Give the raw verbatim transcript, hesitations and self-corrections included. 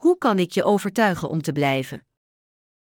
Hoe kan ik je overtuigen om te blijven?